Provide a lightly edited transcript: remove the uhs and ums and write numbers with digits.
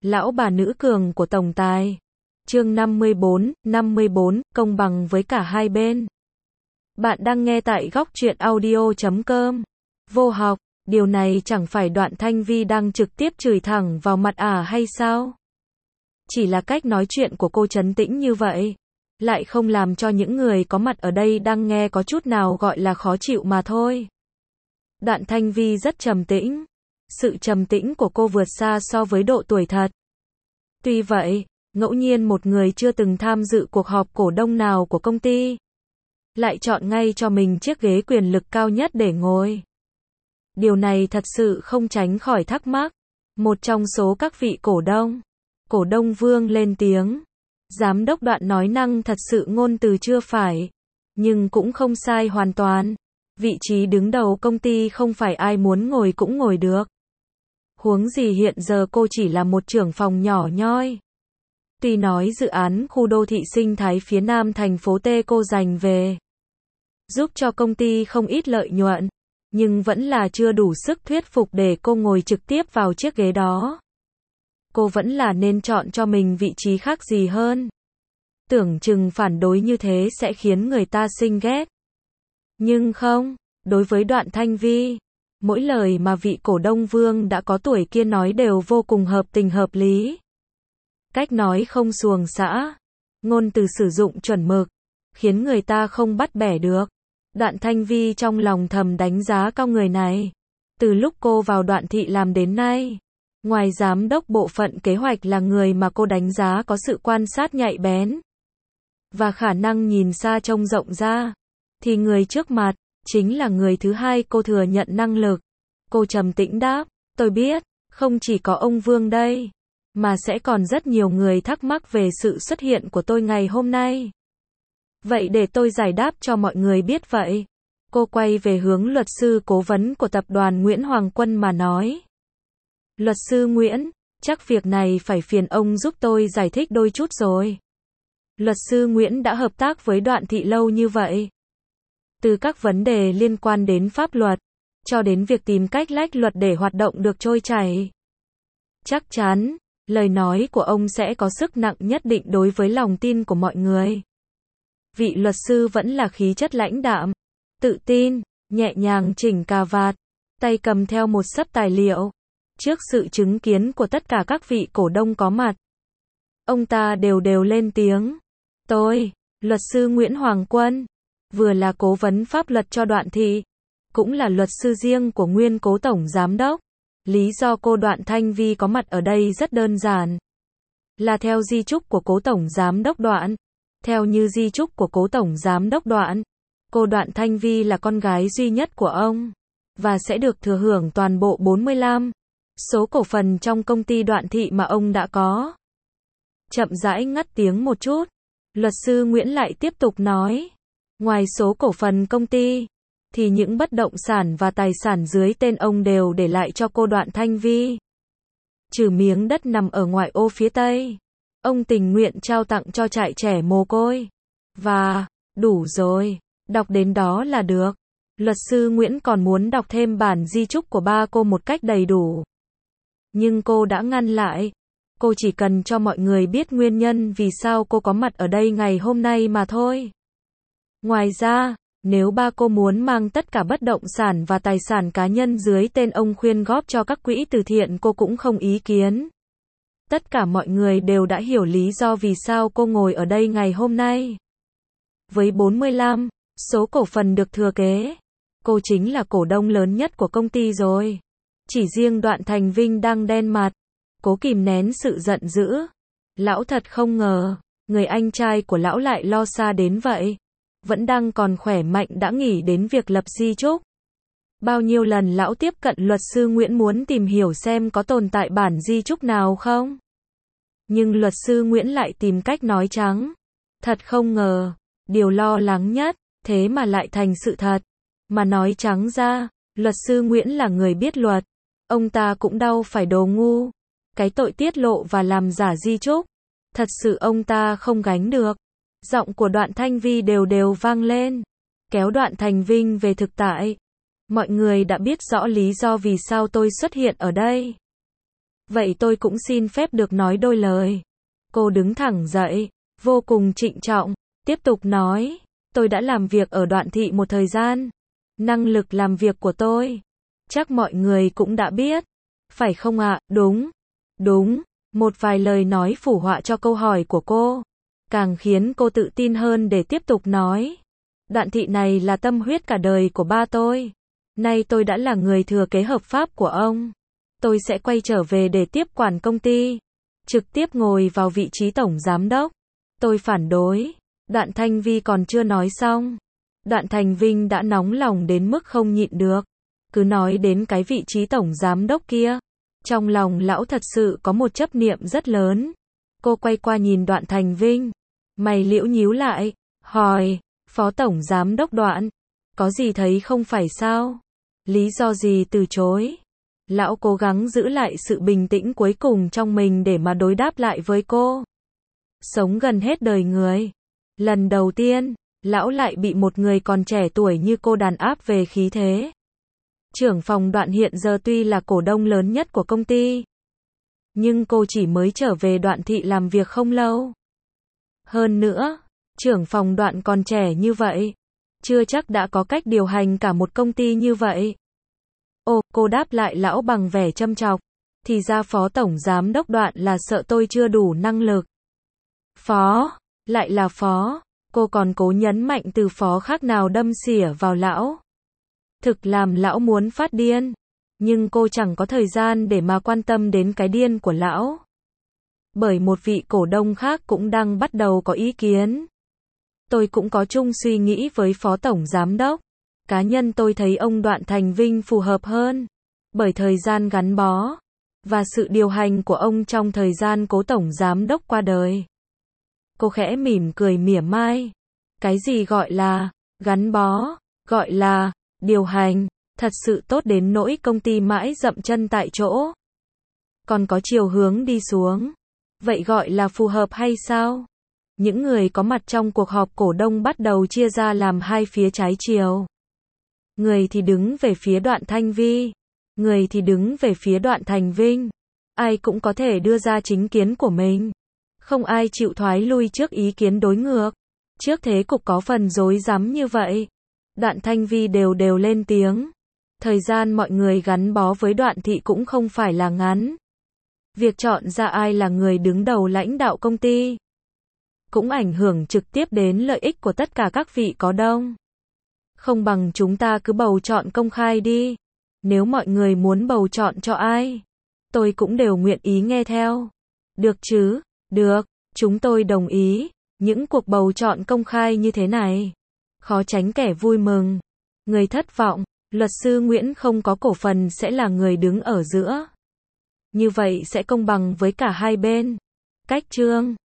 Lão bà nữ cường của tổng tài. Chương 54, công bằng với cả hai bên. Bạn đang nghe tại góc truyện audio.com. Vô học, điều này chẳng phải Đoạn Thanh Vi đang trực tiếp chửi thẳng vào mặt hay sao? Chỉ là cách nói chuyện của cô trấn tĩnh như vậy, lại không làm cho những người có mặt ở đây đang nghe có chút nào gọi là khó chịu mà thôi. Đoạn Thanh Vi rất trầm tĩnh. Sự trầm tĩnh của cô vượt xa so với độ tuổi thật. Tuy vậy, ngẫu nhiên một người chưa từng tham dự cuộc họp cổ đông nào của công ty lại chọn ngay cho mình chiếc ghế quyền lực cao nhất để ngồi. Điều này thật sự không tránh khỏi thắc mắc. Một trong số các vị cổ đông Vương lên tiếng. Giám đốc Đoạn nói năng thật sự ngôn từ chưa phải, nhưng cũng không sai hoàn toàn. Vị trí đứng đầu công ty không phải ai muốn ngồi cũng ngồi được. Huống gì hiện giờ cô chỉ là một trưởng phòng nhỏ nhoi. Tuy nói dự án khu đô thị sinh thái phía nam thành phố T cô dành về, giúp cho công ty không ít lợi nhuận, nhưng vẫn là chưa đủ sức thuyết phục để cô ngồi trực tiếp vào chiếc ghế đó. Cô vẫn là nên chọn cho mình vị trí khác gì hơn. Tưởng chừng phản đối như thế sẽ khiến người ta sinh ghét. Nhưng không, đối với Đoạn Thanh Vi, mỗi lời mà vị cổ đông Vương đã có tuổi kia nói đều vô cùng hợp tình hợp lý. Cách nói không xuồng xã, ngôn từ sử dụng chuẩn mực, khiến người ta không bắt bẻ được. Đoạn Thanh Vi trong lòng thầm đánh giá cao người này. Từ lúc cô vào Đoạn thị làm đến nay, ngoài giám đốc bộ phận kế hoạch là người mà cô đánh giá có sự quan sát nhạy bén và khả năng nhìn xa trông rộng ra, thì người trước mặt chính là người thứ hai cô thừa nhận năng lực. Cô trầm tĩnh đáp, tôi biết, không chỉ có ông Vương đây, mà sẽ còn rất nhiều người thắc mắc về sự xuất hiện của tôi ngày hôm nay. Vậy để tôi giải đáp cho mọi người biết vậy. Cô quay về hướng luật sư cố vấn của tập đoàn Nguyễn Hoàng Quân mà nói. Luật sư Nguyễn, chắc việc này phải phiền ông giúp tôi giải thích đôi chút rồi. Luật sư Nguyễn đã hợp tác với Đoạn thị lâu như vậy. Từ các vấn đề liên quan đến pháp luật, cho đến việc tìm cách lách luật để hoạt động được trôi chảy. Chắc chắn, lời nói của ông sẽ có sức nặng nhất định đối với lòng tin của mọi người. Vị luật sư vẫn là khí chất lãnh đạm, tự tin, nhẹ nhàng chỉnh cà vạt, tay cầm theo một xấp tài liệu. Trước sự chứng kiến của tất cả các vị cổ đông có mặt, ông ta đều lên tiếng. Tôi, luật sư Nguyễn Hoàng Quân, vừa là cố vấn pháp luật cho Đoạn thị, cũng là luật sư riêng của nguyên cố tổng giám đốc. Lý do cô Đoạn Thanh Vi có mặt ở đây rất đơn giản. Là theo di chúc của cố tổng giám đốc Đoạn. Theo như di chúc của cố tổng giám đốc Đoạn, cô Đoạn Thanh Vi là con gái duy nhất của ông, và sẽ được thừa hưởng toàn bộ 45 số cổ phần trong công ty Đoạn thị mà ông đã có. Chậm rãi ngắt tiếng một chút, luật sư Nguyễn lại tiếp tục nói. Ngoài số cổ phần công ty, thì những bất động sản và tài sản dưới tên ông đều để lại cho cô Đoạn Thanh Vi. Trừ miếng đất nằm ở ngoại ô phía Tây, ông tình nguyện trao tặng cho trại trẻ mồ côi. Và, đủ rồi, đọc đến đó là được. Luật sư Nguyễn còn muốn đọc thêm bản di chúc của ba cô một cách đầy đủ. Nhưng cô đã ngăn lại. Cô chỉ cần cho mọi người biết nguyên nhân vì sao cô có mặt ở đây ngày hôm nay mà thôi. Ngoài ra, nếu ba cô muốn mang tất cả bất động sản và tài sản cá nhân dưới tên ông khuyên góp cho các quỹ từ thiện cô cũng không ý kiến. Tất cả mọi người đều đã hiểu lý do vì sao cô ngồi ở đây ngày hôm nay. Với 45 số cổ phần được thừa kế, cô chính là cổ đông lớn nhất của công ty rồi. Chỉ riêng Đoạn Thành Vinh đang đen mặt, cố kìm nén sự giận dữ. Lão thật không ngờ, người anh trai của lão lại lo xa đến vậy. Vẫn đang còn khỏe mạnh đã nghĩ đến việc lập di chúc. Bao nhiêu lần lão tiếp cận luật sư Nguyễn muốn tìm hiểu xem có tồn tại bản di chúc nào không. Nhưng luật sư Nguyễn lại tìm cách nói trắng. Thật không ngờ, điều lo lắng nhất, thế mà lại thành sự thật. Mà nói trắng ra, luật sư Nguyễn là người biết luật. Ông ta cũng đau phải đồ ngu. Cái tội tiết lộ và làm giả di chúc, thật sự ông ta không gánh được. Giọng của Đoạn Thanh Vi đều vang lên, kéo Đoạn Thành Vinh về thực tại. Mọi người đã biết rõ lý do vì sao tôi xuất hiện ở đây. Vậy tôi cũng xin phép được nói đôi lời. Cô đứng thẳng dậy, vô cùng trịnh trọng, tiếp tục nói, tôi đã làm việc ở Đoạn Thị một thời gian. Năng lực làm việc của tôi, chắc mọi người cũng đã biết. Phải không ạ? Đúng. Đúng. Một vài lời nói phụ họa cho câu hỏi của cô, càng khiến cô tự tin hơn để tiếp tục nói. Đoạn Thị này là tâm huyết cả đời của ba tôi. Nay tôi đã là người thừa kế hợp pháp của ông. Tôi sẽ quay trở về để tiếp quản công ty, trực tiếp ngồi vào vị trí tổng giám đốc. Tôi phản đối. Đoạn Thanh Vi còn chưa nói xong, Đoạn Thành Vinh đã nóng lòng đến mức không nhịn được. Cứ nói đến cái vị trí tổng giám đốc kia, trong lòng lão thật sự có một chấp niệm rất lớn. Cô quay qua nhìn Đoạn Thành Vinh, mày liễu nhíu lại, hỏi, phó tổng giám đốc Đoạn, có gì thấy không phải sao? Lý do gì từ chối? Lão cố gắng giữ lại sự bình tĩnh cuối cùng trong mình để mà đối đáp lại với cô. Sống gần hết đời người, lần đầu tiên, lão lại bị một người còn trẻ tuổi như cô đàn áp về khí thế. Trưởng phòng Đoạn hiện giờ tuy là cổ đông lớn nhất của công ty, nhưng cô chỉ mới trở về Đoạn Thị làm việc không lâu. Hơn nữa, trưởng phòng Đoạn còn trẻ như vậy, chưa chắc đã có cách điều hành cả một công ty như vậy. Ồ, cô đáp lại lão bằng vẻ châm chọc, thì ra phó tổng giám đốc Đoạn là sợ tôi chưa đủ năng lực. Phó, lại là phó, cô còn cố nhấn mạnh từ phó khác nào đâm xỉa vào lão. Thực làm lão muốn phát điên, nhưng cô chẳng có thời gian để mà quan tâm đến cái điên của lão. Bởi một vị cổ đông khác cũng đang bắt đầu có ý kiến. Tôi cũng có chung suy nghĩ với phó tổng giám đốc. Cá nhân tôi thấy ông Đoạn Thành Vinh phù hợp hơn, bởi thời gian gắn bó, và sự điều hành của ông trong thời gian cố tổng giám đốc qua đời. Cô khẽ mỉm cười mỉa mai. Cái gì gọi là gắn bó, gọi là điều hành, thật sự tốt đến nỗi công ty mãi dậm chân tại chỗ. Còn có chiều hướng đi xuống. Vậy gọi là phù hợp hay sao? Những người có mặt trong cuộc họp cổ đông bắt đầu chia ra làm hai phía trái chiều. Người thì đứng về phía Đoạn Thanh Vi, người thì đứng về phía Đoạn Thành Vinh. Ai cũng có thể đưa ra chính kiến của mình. Không ai chịu thoái lui trước ý kiến đối ngược. Trước thế cục có phần rối rắm như vậy, Đoạn Thanh Vi đều lên tiếng. Thời gian mọi người gắn bó với Đoạn Thị cũng không phải là ngắn. Việc chọn ra ai là người đứng đầu lãnh đạo công ty cũng ảnh hưởng trực tiếp đến lợi ích của tất cả các vị có đông. Không bằng chúng ta cứ bầu chọn công khai đi. Nếu mọi người muốn bầu chọn cho ai, tôi cũng đều nguyện ý nghe theo. Được chứ? Được, chúng tôi đồng ý. Những cuộc bầu chọn công khai như thế này, khó tránh kẻ vui mừng, người thất vọng. Luật sư Nguyễn không có cổ phần sẽ là người đứng ở giữa. Như vậy sẽ công bằng với cả hai bên. Cách chương